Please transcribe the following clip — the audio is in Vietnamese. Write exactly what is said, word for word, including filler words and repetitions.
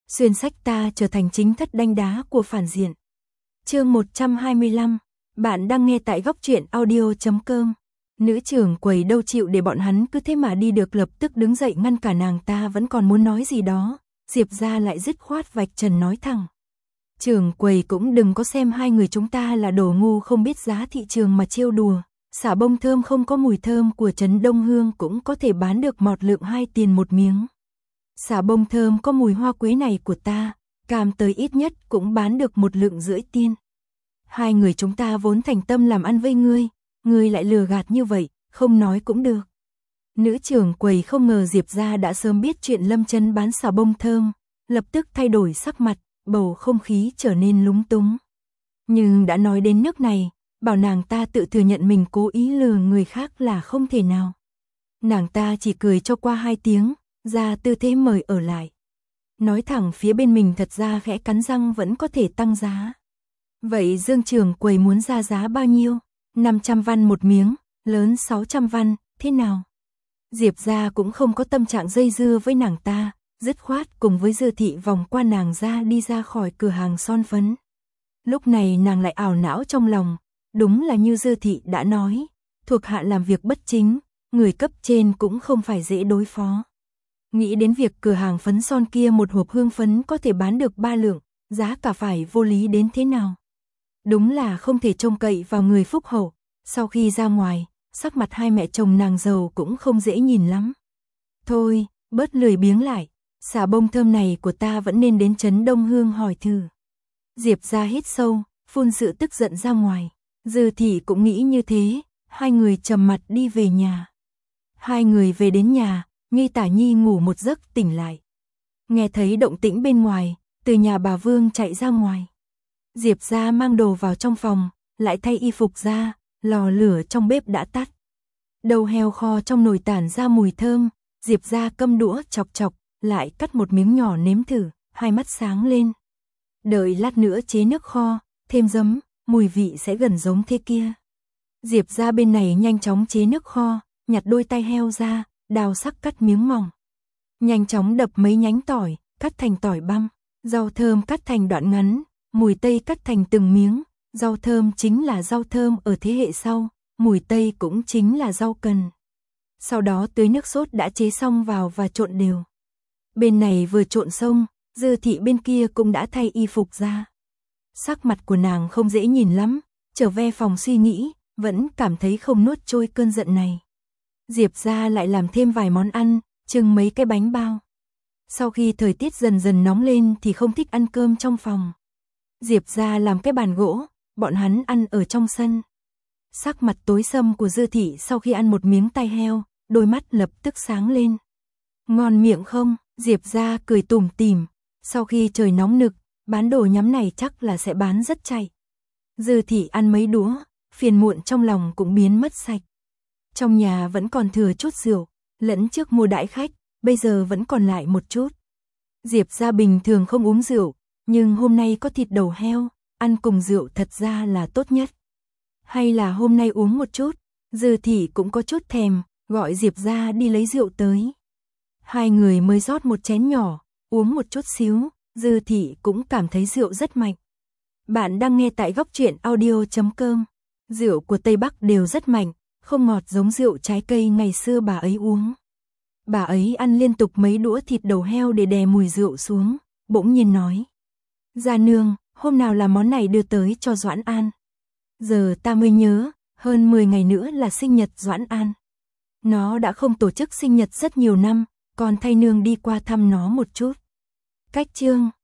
xuyên sách ta trở thành chính thất đanh đá của phản diện. Chương một trăm hai mươi lăm, bạn đang nghe tại góc truyện audio chấm com. Nữ trưởng quầy đâu chịu để bọn hắn cứ thế mà đi được, lập tức đứng dậy ngăn cả nàng ta vẫn còn muốn nói gì đó. Diệp ra lại dứt khoát vạch trần nói thẳng. Trưởng quầy cũng đừng có xem hai người chúng ta là đồ ngu không biết giá thị trường mà trêu đùa. Xả bông thơm không có mùi thơm của Trấn Đông Hương cũng có thể bán được mọt lượng hai tiền một miếng. Xả bông thơm có mùi hoa quế này của ta, cam tới ít nhất cũng bán được một lượng rưỡi tiền. Hai người chúng ta vốn thành tâm làm ăn với ngươi, ngươi lại lừa gạt như vậy, không nói cũng được. Nữ trưởng quầy không ngờ Diệp ra đã sớm biết chuyện Lâm Chân bán xả bông thơm, lập tức thay đổi sắc mặt, bầu không khí trở nên lúng túng. Nhưng đã nói đến nước này, bảo nàng ta tự thừa nhận mình cố ý lừa người khác là không thể nào. Nàng ta chỉ cười cho qua hai tiếng, ra tư thế mời ở lại. Nói thẳng phía bên mình thật ra khẽ cắn răng vẫn có thể tăng giá. Vậy Dương trưởng quầy muốn ra giá bao nhiêu? năm trăm văn một miếng, lớn sáu trăm văn, thế nào? Diệp ra cũng không có tâm trạng dây dưa với nàng ta, dứt khoát cùng với Dư Thị vòng qua nàng ra đi ra khỏi cửa hàng son phấn. Lúc này nàng lại ảo não trong lòng, đúng là như Dư Thị đã nói, thuộc hạ làm việc bất chính, người cấp trên cũng không phải dễ đối phó. Nghĩ đến việc cửa hàng phấn son kia một hộp hương phấn có thể bán được ba lượng, giá cả phải vô lý đến thế nào. Đúng là không thể trông cậy vào người phúc hậu. Sau khi ra ngoài, sắc mặt hai mẹ chồng nàng giàu cũng không dễ nhìn lắm. Thôi, bớt lười biếng lại, xả bông thơm này của ta vẫn nên đến Trấn Đông Hương hỏi thử. Diệp ra hít sâu, phun sự tức giận ra ngoài. Dư Thị cũng nghĩ như thế, hai người trầm mặt đi về nhà. Hai người về đến nhà, Nhi Tả Nhi ngủ một giấc tỉnh lại. Nghe thấy động tĩnh bên ngoài, từ nhà bà Vương chạy ra ngoài. Diệp ra mang đồ vào trong phòng, lại thay y phục ra, lò lửa trong bếp đã tắt. Đầu heo kho trong nồi tản ra mùi thơm, Diệp ra câm đũa chọc chọc, lại cắt một miếng nhỏ nếm thử, hai mắt sáng lên. Đợi lát nữa chế nước kho, thêm giấm, mùi vị sẽ gần giống thế kia. Diệp ra bên này nhanh chóng chế nước kho, nhặt đôi tai heo ra, đào sắc cắt miếng mỏng. Nhanh chóng đập mấy nhánh tỏi, cắt thành tỏi băm, rau thơm cắt thành đoạn ngắn, mùi tây cắt thành từng miếng. Rau thơm chính là rau thơm ở thế hệ sau, mùi tây cũng chính là rau cần. Sau đó tưới nước sốt đã chế xong vào và trộn đều. Bên này vừa trộn xong, Dư Thị bên kia cũng đã thay y phục ra. Sắc mặt của nàng không dễ nhìn lắm, trở về phòng suy nghĩ, vẫn cảm thấy không nuốt trôi cơn giận này. Diệp ra lại làm thêm vài món ăn, trưng mấy cái bánh bao. Sau khi thời tiết dần dần nóng lên thì không thích ăn cơm trong phòng. Diệp ra làm cái bàn gỗ, bọn hắn ăn ở trong sân. Sắc mặt tối sầm của Dư Thị sau khi ăn một miếng tai heo, đôi mắt lập tức sáng lên. Ngon miệng không? Diệp ra cười tủm tỉm. Sau khi trời nóng nực, bán đồ nhắm này chắc là sẽ bán rất chạy. Dư Thị ăn mấy đũa, phiền muộn trong lòng cũng biến mất sạch. Trong nhà vẫn còn thừa chút rượu, lẫn trước mua đãi khách, bây giờ vẫn còn lại một chút. Diệp ra bình thường không uống rượu, nhưng hôm nay có thịt đầu heo, ăn cùng rượu thật ra là tốt nhất. Hay là hôm nay uống một chút, Dư Thị cũng có chút thèm, gọi Diệp ra đi lấy rượu tới. Hai người mới rót một chén nhỏ, uống một chút xíu, Dư Thị cũng cảm thấy rượu rất mạnh. Bạn đang nghe tại góc truyện audio chấm com. Rượu của Tây Bắc đều rất mạnh, không ngọt giống rượu trái cây ngày xưa bà ấy uống. Bà ấy ăn liên tục mấy đũa thịt đầu heo để đè mùi rượu xuống, bỗng nhiên nói. Gia nương, hôm nào làm món này đưa tới cho Doãn An. Giờ ta mới nhớ, hơn mười ngày nữa là sinh nhật Doãn An. Nó đã không tổ chức sinh nhật rất nhiều năm, còn thay nương đi qua thăm nó một chút. Cách chương